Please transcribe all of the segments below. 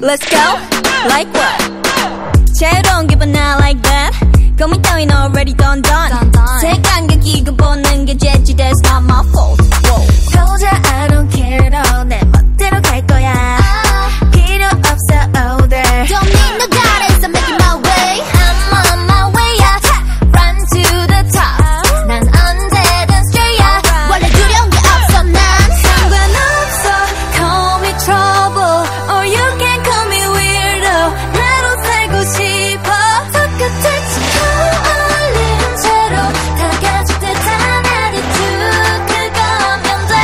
Let's go, like what? 자유로운 기분 I like that. Got me doing already done. 색감격 이거 보는 게 재치, that's not my fault. 도저히 I don't care 너 내 멋대로 갈 거야 필요 없어 older Don't need no guidance, I'm making my way. I'm on my way up, run to the top. 난 언제든 straight up, 원래 두려운 게 없어 난. 상관없어 call me trouble or you can call me weirdo 나로 살고 싶어 똑같은 치고 어울린 채로 다가질 듯한 attitude 그거면 돼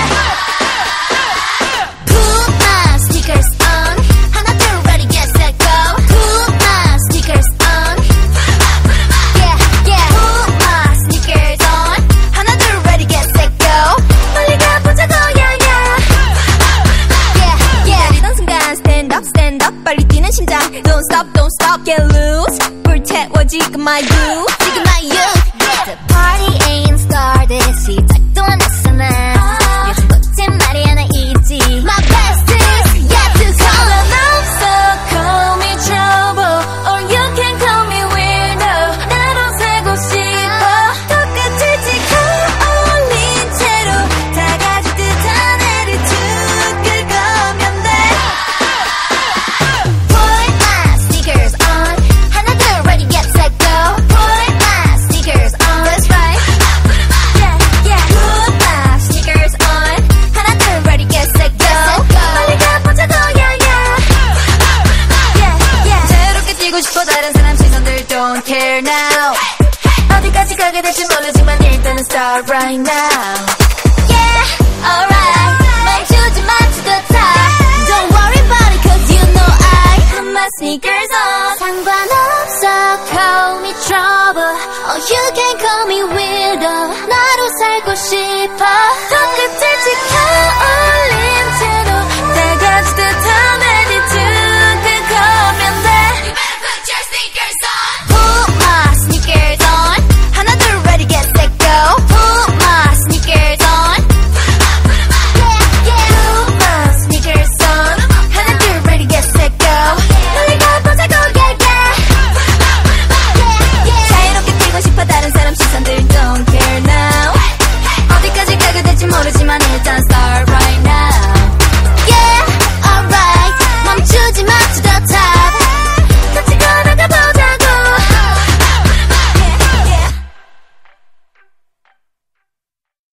Put my sneakers on, 하나 둘 ready get set go. Put my sneakers on, yeah yeah. Put my sneakers on, 하나 둘 ready get set go 빨리 가보자고 yeah yeah. 때리던 순간 stand up 빨리 뛰는 심장 don't stop get loose. 불태워 지금 my youth, 지금 my youth. The party ain't started, 시작도 안 했어 난. 요즘 거짓말이 하나 있지, my best is yet to come. 상관없어 call me trouble or you can call me weirdo 나로 살고 싶어 똑같이 치고 어울린 채로 다가질 듯한 attitude 그거면 돼 Put my sneakers on, 하나 둘 ready get set go. Put my sneakers on, that's right. yeah Put my sneakers on, 하나 둘 ready get set go. 빨리 가보자고 yeah 자유롭게 뛰고 싶어 다른 사람 시선들 don't care now 어디까지 가게 될지 모르지만 일단은 start right now Yeah, alright. 멈추지 마 to the top. Don't worry about it, cause you know I put my sneakers on 상관없어, call me trouble or you can call me weirdo 나로 살고 싶어.